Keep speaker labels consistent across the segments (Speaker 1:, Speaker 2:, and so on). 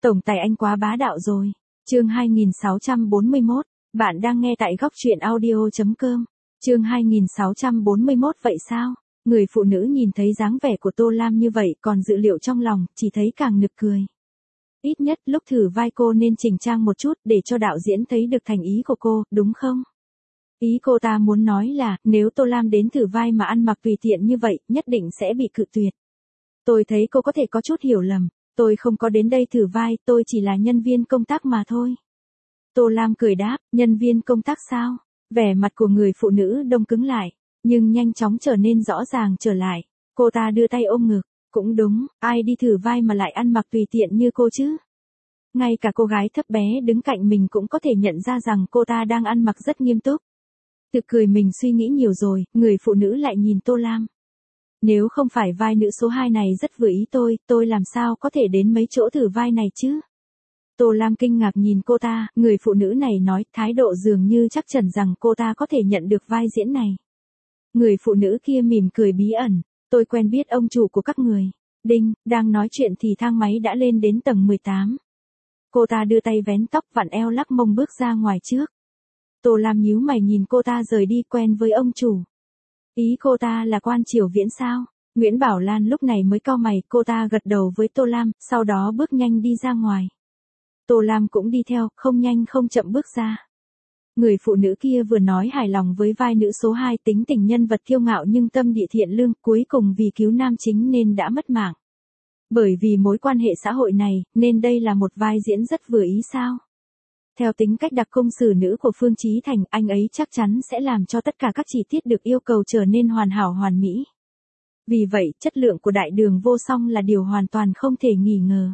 Speaker 1: Tổng tài anh quá bá đạo rồi. Chương 2641, bạn đang nghe tại góc truyện audio.com. Chương 2641 vậy sao? Người phụ nữ nhìn thấy dáng vẻ của Tô Lam như vậy còn dự liệu trong lòng, chỉ thấy càng nực cười. Ít nhất lúc thử vai cô nên chỉnh trang một chút để cho đạo diễn thấy được thành ý của cô, đúng không? Ý cô ta muốn nói là, nếu Tô Lam đến thử vai mà ăn mặc tùy tiện như vậy, nhất định sẽ bị cự tuyệt. Tôi thấy cô có thể có chút hiểu lầm, tôi không có đến đây thử vai, tôi chỉ là nhân viên công tác mà thôi. Tô Lam cười đáp, nhân viên công tác sao? Vẻ mặt của người phụ nữ đông cứng lại, nhưng nhanh chóng trở nên rõ ràng trở lại. Cô ta đưa tay ôm ngực, cũng đúng, ai đi thử vai mà lại ăn mặc tùy tiện như cô chứ? Ngay cả cô gái thấp bé đứng cạnh mình cũng có thể nhận ra rằng cô ta đang ăn mặc rất nghiêm túc. Tự cười mình suy nghĩ nhiều rồi, người phụ nữ lại nhìn Tô Lam. Nếu không phải vai nữ số 2 này rất vừa ý tôi làm sao có thể đến mấy chỗ thử vai này chứ? Tô Lam kinh ngạc nhìn cô ta, người phụ nữ này nói, thái độ dường như chắc chắn rằng cô ta có thể nhận được vai diễn này. Người phụ nữ kia mỉm cười bí ẩn, tôi quen biết ông chủ của các người. Đinh, đang nói chuyện thì thang máy đã lên đến tầng 18. Cô ta đưa tay vén tóc vặn eo lắc mông bước ra ngoài trước. Tô Lam nhíu mày nhìn cô ta rời đi quen với ông chủ. Ý cô ta là Quan Triều Viễn sao? Nguyễn Bảo Lan lúc này mới cau mày, cô ta gật đầu với Tô Lam, sau đó bước nhanh đi ra ngoài. Tô Lam cũng đi theo, không nhanh không chậm bước ra. Người phụ nữ kia vừa nói hài lòng với vai nữ số 2 tính tình nhân vật kiêu ngạo nhưng tâm địa thiện lương, cuối cùng vì cứu nam chính nên đã mất mạng. Bởi vì mối quan hệ xã hội này, nên đây là một vai diễn rất vừa ý sao? Theo tính cách đặc công xử nữ của Phương Chí Thành, anh ấy chắc chắn sẽ làm cho tất cả các chi tiết được yêu cầu trở nên hoàn hảo hoàn mỹ. Vì vậy, chất lượng của Đại Đường Vô Song là điều hoàn toàn không thể nghi ngờ.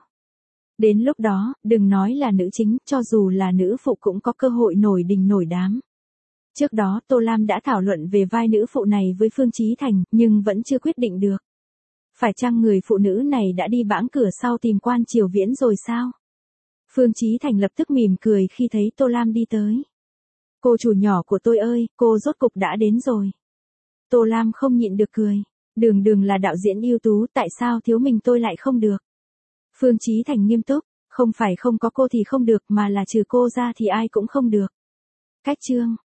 Speaker 1: Đến lúc đó, đừng nói là nữ chính, cho dù là nữ phụ cũng có cơ hội nổi đình nổi đám. Trước đó Tô Lam đã thảo luận về vai nữ phụ này với Phương Chí Thành, nhưng vẫn chưa quyết định được. Phải chăng người phụ nữ này đã đi bãng cửa sau tìm Quan Triều Viễn rồi sao? Phương Chí Thành lập tức mỉm cười khi thấy Tô Lam đi tới. Cô chủ nhỏ của tôi ơi, cô rốt cục đã đến rồi. Tô Lam không nhịn được cười. Đường là đạo diễn ưu tú, tại sao thiếu mình tôi lại không được? Phương Chí Thành nghiêm túc, không phải không có cô thì không được mà là trừ cô ra thì ai cũng không được. Cách chương.